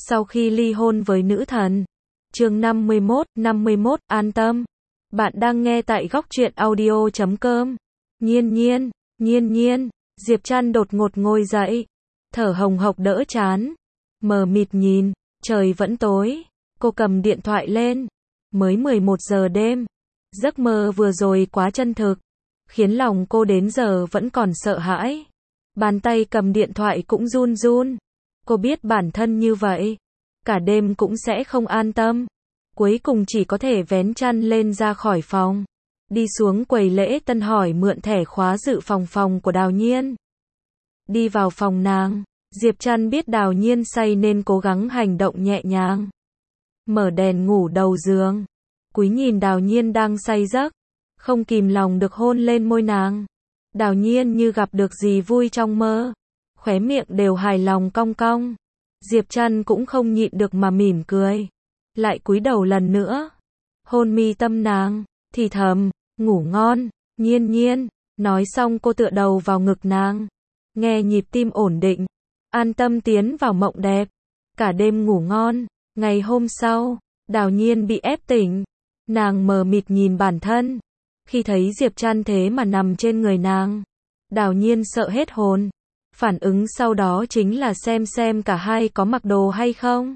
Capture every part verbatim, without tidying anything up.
sau khi ly hôn với nữ thần. Chương năm mươi mốt, năm mươi mốt, an tâm. Bạn đang nghe tại góc truyện audio chấm com. Nhiên nhiên, nhiên nhiên, Diệp Trăn đột ngột ngồi dậy, thở hồng hộc đỡ chán, mờ mịt nhìn, trời vẫn tối, cô cầm điện thoại lên, mới mười một giờ đêm, giấc mơ vừa rồi quá chân thực, khiến lòng cô đến giờ vẫn còn sợ hãi, bàn tay cầm điện thoại cũng run run, cô biết bản thân như vậy, cả đêm cũng sẽ không an tâm, cuối cùng chỉ có thể vén chăn lên ra khỏi phòng, đi xuống quầy lễ tân hỏi mượn thẻ khóa dự phòng phòng của Đào Nhiên. Đi vào phòng nàng, Diệp Trăn biết Đào Nhiên say nên cố gắng hành động nhẹ nhàng. Mở đèn ngủ đầu giường, cúi nhìn Đào Nhiên đang say giấc, không kìm lòng được hôn lên môi nàng. Đào Nhiên như gặp được gì vui trong mơ, khóe miệng đều hài lòng cong cong. Diệp Trăn cũng không nhịn được mà mỉm cười, lại cúi đầu lần nữa, hôn mi tâm nàng, thì thầm, ngủ ngon, Nhiên nhiên. Nói xong cô tựa đầu vào ngực nàng, nghe nhịp tim ổn định, an tâm tiến vào mộng đẹp. Cả đêm ngủ ngon. Ngày hôm sau, Đào Nhiên bị ép tỉnh, nàng mờ mịt nhìn bản thân, khi thấy Diệp Trăn thế mà nằm trên người nàng, Đào Nhiên sợ hết hồn. Phản ứng sau đó chính là xem xem cả hai có mặc đồ hay không.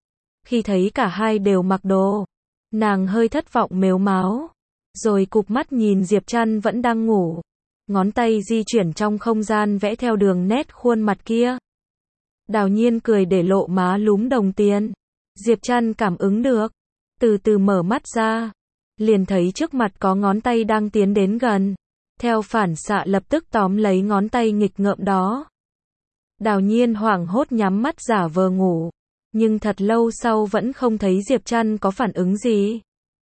Khi thấy cả hai đều mặc đồ, nàng hơi thất vọng mếu máo, rồi cụp mắt nhìn Diệp Trăn vẫn đang ngủ, ngón tay di chuyển trong không gian vẽ theo đường nét khuôn mặt kia. Đào Nhiên cười để lộ má lúm đồng tiền. Diệp Trăn cảm ứng được, từ từ mở mắt ra, liền thấy trước mặt có ngón tay đang tiến đến gần, theo phản xạ lập tức tóm lấy ngón tay nghịch ngợm đó. Đào Nhiên hoảng hốt nhắm mắt giả vờ ngủ, nhưng thật lâu sau vẫn không thấy Diệp Trăn có phản ứng gì.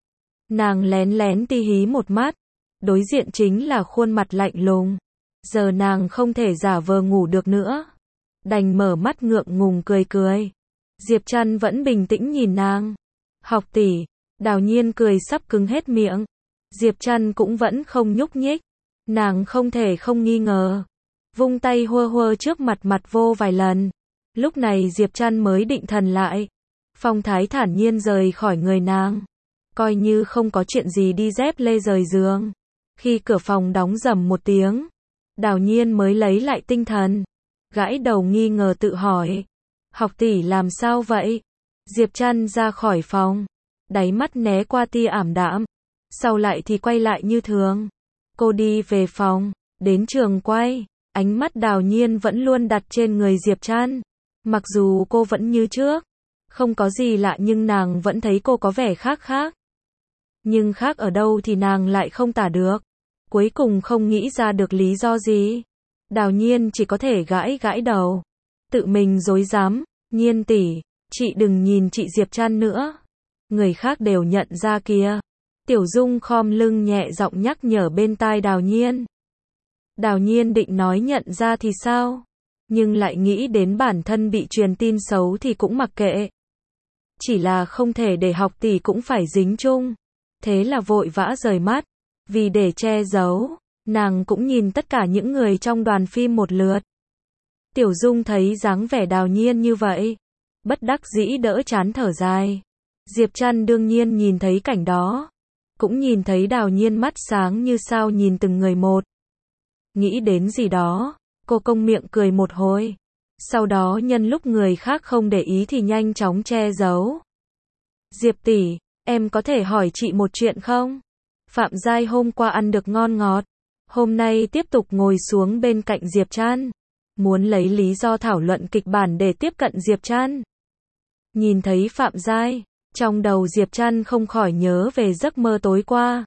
Nàng lén lén ti hí một mắt, đối diện chính là khuôn mặt lạnh lùng. Giờ nàng không thể giả vờ ngủ được nữa, đành mở mắt ngượng ngùng cười cười. Diệp Trăn vẫn bình tĩnh nhìn nàng. Học tỷ. Đào Nhiên cười sắp cứng hết miệng. Diệp Trăn cũng vẫn không nhúc nhích. Nàng không thể không nghi ngờ, vung tay hua hua trước mặt mặt vô vài lần. Lúc này Diệp Trăn mới định thần lại, phong thái thản nhiên rời khỏi người nàng, coi như không có chuyện gì đi dép lê rời giường. Khi cửa phòng đóng rầm một tiếng, Đào Nhiên mới lấy lại tinh thần, gãi đầu nghi ngờ tự hỏi, học tỷ làm sao vậy? Diệp Trăn ra khỏi phòng, đáy mắt né qua tia ảm đạm, sau lại thì quay lại như thường. Cô đi về phòng, đến trường quay, ánh mắt Đào Nhiên vẫn luôn đặt trên người Diệp Trăn. Mặc dù cô vẫn như trước, không có gì lạ nhưng nàng vẫn thấy cô có vẻ khác khác. Nhưng khác ở đâu thì nàng lại không tả được. Cuối cùng không nghĩ ra được lý do gì. Đào Nhiên chỉ có thể gãi gãi đầu, tự mình dối dám, Nhiên tỷ, chị đừng nhìn chị Diệp Trăn nữa. Người khác đều nhận ra kìa. Tiểu Dung khom lưng nhẹ giọng nhắc nhở bên tai Đào Nhiên. Đào Nhiên định nói nhận ra thì sao, nhưng lại nghĩ đến bản thân bị truyền tin xấu thì cũng mặc kệ. Chỉ là không thể để học tỷ cũng phải dính chung. Thế là vội vã rời mắt, vì để che giấu, nàng cũng nhìn tất cả những người trong đoàn phim một lượt. Tiểu Dung thấy dáng vẻ Đào Nhiên như vậy, bất đắc dĩ đỡ chán thở dài. Diệp Trăn đương nhiên nhìn thấy cảnh đó, cũng nhìn thấy Đào Nhiên mắt sáng như sao nhìn từng người một. Nghĩ đến gì đó, cô cong miệng cười một hồi, sau đó nhân lúc người khác không để ý thì nhanh chóng che giấu. Diệp tỷ, em có thể hỏi chị một chuyện không? Phạm Giai hôm qua ăn được ngon ngọt, hôm nay tiếp tục ngồi xuống bên cạnh Diệp Trăn, muốn lấy lý do thảo luận kịch bản để tiếp cận Diệp Trăn. Nhìn thấy Phạm Giai, trong đầu Diệp Trăn không khỏi nhớ về giấc mơ tối qua.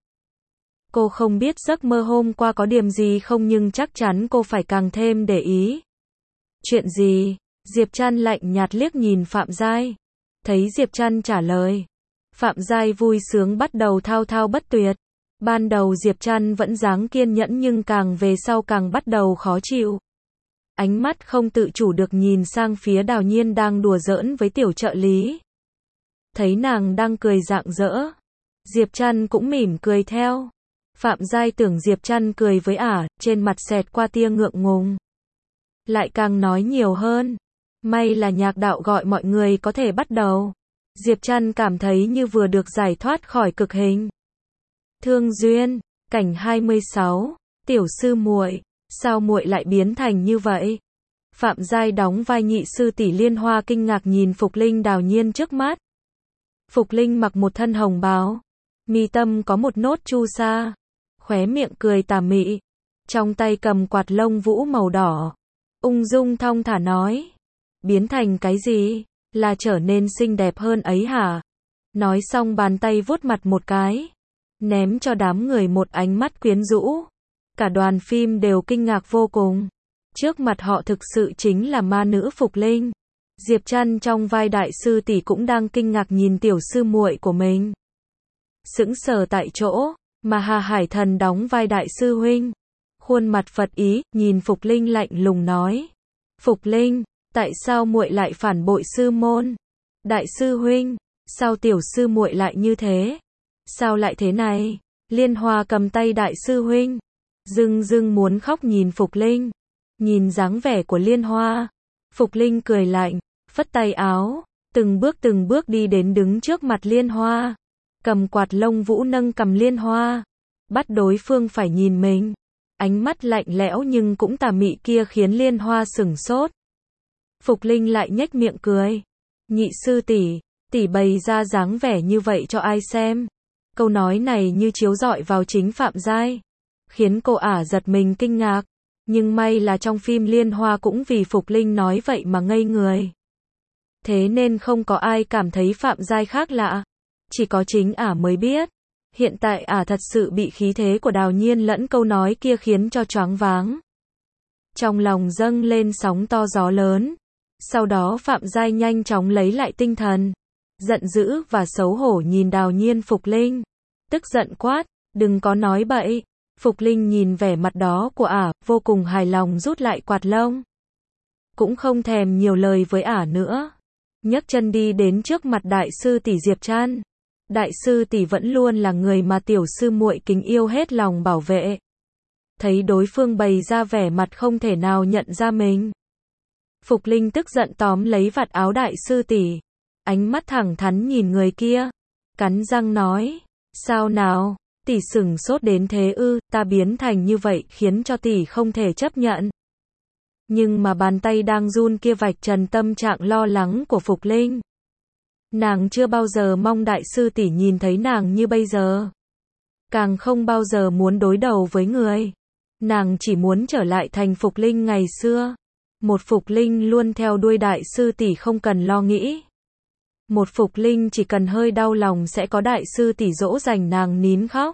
Cô không biết giấc mơ hôm qua có điểm gì không nhưng chắc chắn cô phải càng thêm để ý. Chuyện gì? Diệp Trăn lạnh nhạt liếc nhìn Phạm Giai. Thấy Diệp Trăn trả lời, Phạm Giai vui sướng bắt đầu thao thao bất tuyệt. Ban đầu Diệp Trăn vẫn dáng kiên nhẫn nhưng càng về sau càng bắt đầu khó chịu. Ánh mắt không tự chủ được nhìn sang phía Đào Nhiên đang đùa giỡn với tiểu trợ lý. Thấy nàng đang cười rạng rỡ, Diệp Trăn cũng mỉm cười theo. Phạm Giai tưởng Diệp Trăn cười với ả, trên mặt xẹt qua tia ngượng ngùng. Lại càng nói nhiều hơn. May là nhạc đạo gọi mọi người có thể bắt đầu. Diệp Trăn cảm thấy như vừa được giải thoát khỏi cực hình. Thương duyên, cảnh hai mươi sáu, tiểu sư muội, sao muội lại biến thành như vậy? Phạm Giai đóng vai nhị sư tỷ Liên Hoa kinh ngạc nhìn Phục Linh Đào Nhiên trước mắt. Phục Linh mặc một thân hồng bào, mi tâm có một nốt chu sa, khóe miệng cười tà mị, trong tay cầm quạt lông vũ màu đỏ, ung dung thong thả nói, biến thành cái gì, là trở nên xinh đẹp hơn ấy hả? Nói xong bàn tay vuốt mặt một cái, ném cho đám người một ánh mắt quyến rũ. Cả đoàn phim đều kinh ngạc vô cùng. Trước mặt họ thực sự chính là ma nữ Phục Linh. Diệp Trăn trong vai đại sư tỷ cũng đang kinh ngạc nhìn tiểu sư muội của mình. Sững sờ tại chỗ, mà Hà Hải Thần đóng vai đại sư huynh. Khuôn mặt Phật ý, nhìn Phục Linh lạnh lùng nói. Phục Linh, tại sao muội lại phản bội sư môn? Đại sư huynh, sao tiểu sư muội lại như thế? Sao lại thế này? Liên Hoa cầm tay đại sư huynh, dưng dưng muốn khóc nhìn Phục Linh. Nhìn dáng vẻ của Liên Hoa, Phục Linh cười lạnh, phất tay áo, từng bước từng bước đi đến đứng trước mặt Liên Hoa, cầm quạt lông vũ nâng cầm Liên Hoa, bắt đối phương phải nhìn mình. Ánh mắt lạnh lẽo nhưng cũng tà mị kia khiến Liên Hoa sửng sốt. Phục Linh lại nhếch miệng cười. Nhị sư tỷ, tỷ bày ra dáng vẻ như vậy cho ai xem? Câu nói này như chiếu rọi vào chính Phạm Giai, khiến cô ả giật mình kinh ngạc. Nhưng may là trong phim Liên Hoa cũng vì Phục Linh nói vậy mà ngây người. Thế nên không có ai cảm thấy Phạm Giai khác lạ. Chỉ có chính ả mới biết. Hiện tại ả thật sự bị khí thế của Đào Nhiên lẫn câu nói kia khiến cho choáng váng. Trong lòng dâng lên sóng to gió lớn. Sau đó Phạm Giai nhanh chóng lấy lại tinh thần. Giận dữ và xấu hổ nhìn Đào Nhiên Phục Linh. Tức giận quát, đừng có nói bậy. Phục Linh nhìn vẻ mặt đó của ả, vô cùng hài lòng rút lại quạt lông. Cũng không thèm nhiều lời với ả nữa. Nhấc chân đi đến trước mặt đại sư tỷ Diệp Trăn. Đại sư tỷ vẫn luôn là người mà tiểu sư muội kính yêu hết lòng bảo vệ. Thấy đối phương bày ra vẻ mặt không thể nào nhận ra mình. Phục Linh tức giận tóm lấy vạt áo đại sư tỷ. Ánh mắt thẳng thắn nhìn người kia. Cắn răng nói, sao nào? Tỷ sửng sốt đến thế ư? Ta biến thành như vậy khiến cho tỷ không thể chấp nhận. Nhưng mà bàn tay đang run kia vạch trần tâm trạng lo lắng của Phục Linh. Nàng chưa bao giờ mong đại sư tỷ nhìn thấy nàng như bây giờ. Càng không bao giờ muốn đối đầu với người. Nàng chỉ muốn trở lại thành Phục Linh ngày xưa. Một Phục Linh luôn theo đuôi đại sư tỷ không cần lo nghĩ. Một Phục Linh chỉ cần hơi đau lòng sẽ có đại sư tỷ dỗ dành nàng nín khóc.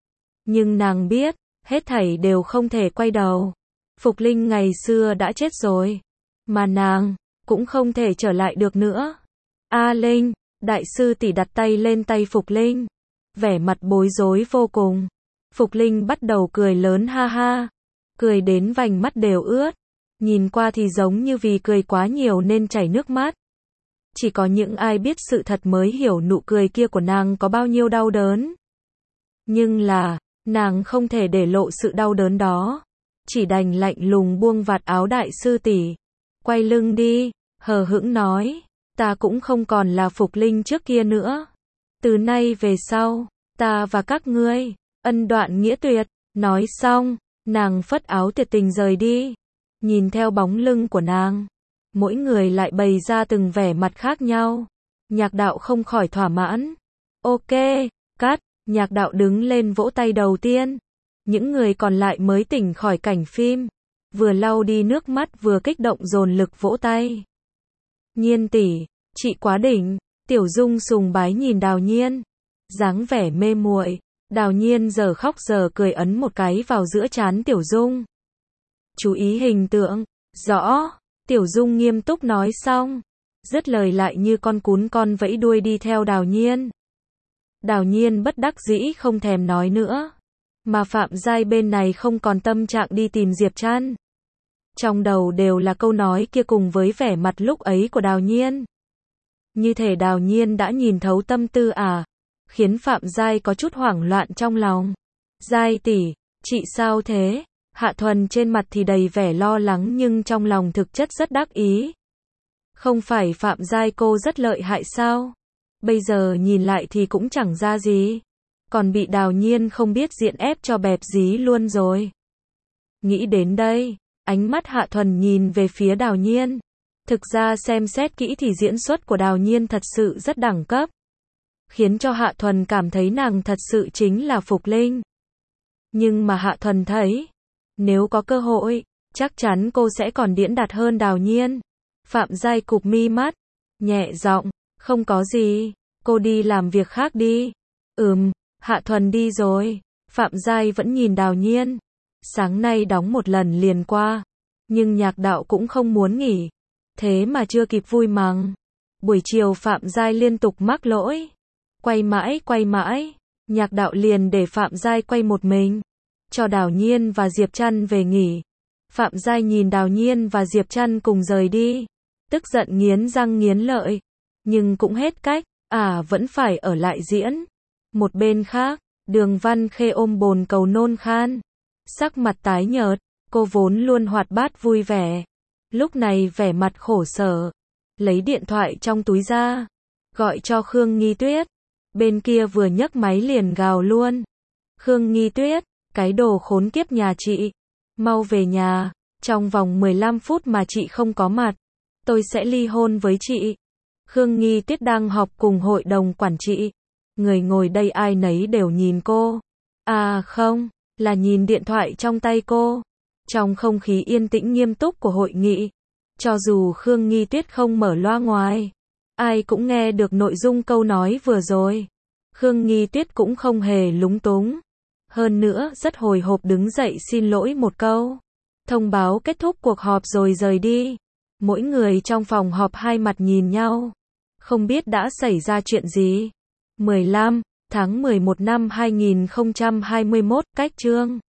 Nhưng nàng biết, hết thảy đều không thể quay đầu. Phục Linh ngày xưa đã chết rồi. Mà nàng, cũng không thể trở lại được nữa. A Linh, đại sư tỷ đặt tay lên tay Phục Linh. Vẻ mặt bối rối vô cùng. Phục Linh bắt đầu cười lớn ha ha. Cười đến vành mắt đều ướt. Nhìn qua thì giống như vì cười quá nhiều nên chảy nước mắt. Chỉ có những ai biết sự thật mới hiểu nụ cười kia của nàng có bao nhiêu đau đớn. Nhưng là, nàng không thể để lộ sự đau đớn đó. Chỉ đành lạnh lùng buông vạt áo đại sư tỷ. Quay lưng đi, hờ hững nói, ta cũng không còn là Phục Linh trước kia nữa. Từ nay về sau, ta và các ngươi, ân đoạn nghĩa tuyệt. Nói xong, nàng phất áo tuyệt tình rời đi. Nhìn theo bóng lưng của nàng, mỗi người lại bày ra từng vẻ mặt khác nhau. Nhạc đạo không khỏi thỏa mãn. Ok, cắt, nhạc đạo đứng lên vỗ tay đầu tiên. Những người còn lại mới tỉnh khỏi cảnh phim. Vừa lau đi nước mắt vừa kích động dồn lực vỗ tay. Nhiên tỷ, chị quá đỉnh. Tiểu Dung sùng bái nhìn Đào Nhiên. Dáng vẻ mê muội. Đào Nhiên giờ khóc giờ cười ấn một cái vào giữa trán Tiểu Dung. Chú ý hình tượng. Rõ. Tiểu Dung nghiêm túc nói xong. Dứt lời lại như con cún con vẫy đuôi đi theo Đào Nhiên. Đào Nhiên bất đắc dĩ không thèm nói nữa. Mà Phạm Giai bên này không còn tâm trạng đi tìm Diệp Trăn. Trong đầu đều là câu nói kia cùng với vẻ mặt lúc ấy của Đào Nhiên. Như thể Đào Nhiên đã nhìn thấu tâm tư à, khiến Phạm Giai có chút hoảng loạn trong lòng. Giai tỷ, chị sao thế? Hạ Thuần trên mặt thì đầy vẻ lo lắng nhưng trong lòng thực chất rất đắc ý. Không phải Phạm Giai cô rất lợi hại sao? Bây giờ nhìn lại thì cũng chẳng ra gì. Còn bị Đào Nhiên không biết diễn ép cho bẹp dí luôn rồi. Nghĩ đến đây, ánh mắt Hạ Thuần nhìn về phía Đào Nhiên. Thực ra xem xét kỹ thì diễn xuất của Đào Nhiên thật sự rất đẳng cấp. Khiến cho Hạ Thuần cảm thấy nàng thật sự chính là Phục Linh. Nhưng mà Hạ Thuần thấy, nếu có cơ hội, chắc chắn cô sẽ còn điễn đạt hơn Đào Nhiên. Phạm Giai cụp mi mắt, nhẹ giọng, không có gì, cô đi làm việc khác đi. Ừm, Hạ Thuần đi rồi. Phạm Giai vẫn nhìn Đào Nhiên. Sáng nay đóng một lần liền qua, nhưng nhạc đạo cũng không muốn nghỉ. Thế mà chưa kịp vui mừng. Buổi chiều Phạm Giai liên tục mắc lỗi. Quay mãi quay mãi, nhạc đạo liền để Phạm Giai quay một mình. Cho Đào Nhiên và Diệp Trăn về nghỉ. Phạm Giai nhìn Đào Nhiên và Diệp Trăn cùng rời đi. Tức giận nghiến răng nghiến lợi. Nhưng cũng hết cách, à vẫn phải ở lại diễn. Một bên khác, Đường Văn Khê ôm bồn cầu nôn khan. Sắc mặt tái nhợt, cô vốn luôn hoạt bát vui vẻ. Lúc này vẻ mặt khổ sở. Lấy điện thoại trong túi ra. Gọi cho Khương Nghi Tuyết. Bên kia vừa nhấc máy liền gào luôn. Khương Nghi Tuyết, cái đồ khốn kiếp nhà chị. Mau về nhà, trong vòng mười lăm phút mà chị không có mặt. Tôi sẽ ly hôn với chị. Khương Nghi Tuyết đang họp cùng hội đồng quản trị. Người ngồi đây ai nấy đều nhìn cô. À không, là nhìn điện thoại trong tay cô. Trong không khí yên tĩnh nghiêm túc của hội nghị, cho dù Khương Nghi Tuyết không mở loa ngoài, ai cũng nghe được nội dung câu nói vừa rồi. Khương Nghi Tuyết cũng không hề lúng túng. Hơn nữa rất hồi hộp đứng dậy xin lỗi một câu. Thông báo kết thúc cuộc họp rồi rời đi. Mỗi người trong phòng họp hai mặt nhìn nhau. Không biết đã xảy ra chuyện gì. mười lăm tháng mười một năm hai nghìn không trăm hai mươi mốt, cách chương